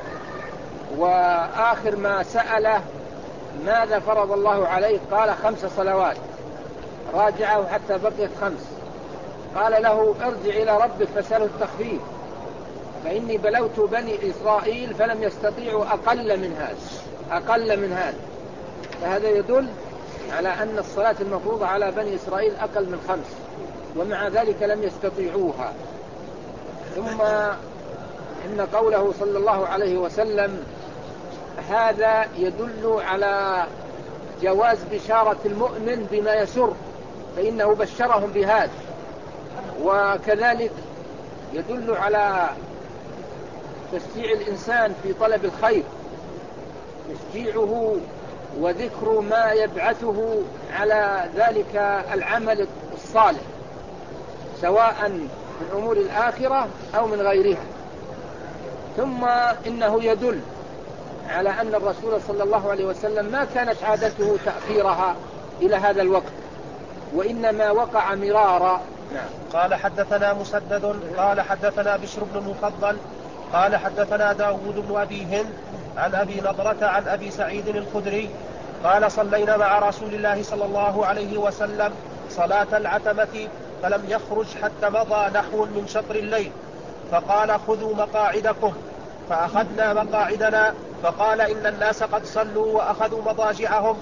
وآخر ما سأله ماذا فرض الله عليه قال 5 صلوات، راجعه حتى بقيت 5، قال له ارجع إلى ربك فاسأله التخفيف، فإني بلوت بني إسرائيل فلم يستطيعوا أقل من هذا. فهذا يدل على أن الصلاة المفروضة على بني إسرائيل أقل من 5، ومع ذلك لم يستطيعوها. ثم إن قوله صلى الله عليه وسلم هذا يدل على جواز بشارة المؤمن بما يسر، فإنه بشرهم بهذا. وكذلك يدل على تشجيع الإنسان في طلب الخير، تشجيعه وذكر ما يبعثه على ذلك العمل الصالح، سواء من أمور الآخرة أو من غيرها. ثم إنه يدل على أن الرسول صلى الله عليه وسلم ما كانت عادته تأخيرها إلى هذا الوقت، وإنما وقع مرارا. نعم. قال حدثنا مسدد قال حدثنا بشر بن المفضل قال حدثنا داود بن أبي هند عن أبي نضرة عن أبي سعيد الخدري قال صلينا مع رسول الله صلى الله عليه وسلم صلاة العتمة فلم يخرج حتى مضى نحو من شطر الليل، فقال خذوا مقاعدكم، فأخذنا مقاعدنا، فقال إن الناس قد صلوا وأخذوا مضاجعهم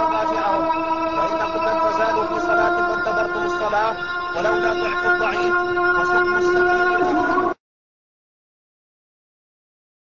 فإنكم لن تزالوا في صلاة ما انتظرتم الصلاة ولولا ضعف الضعيف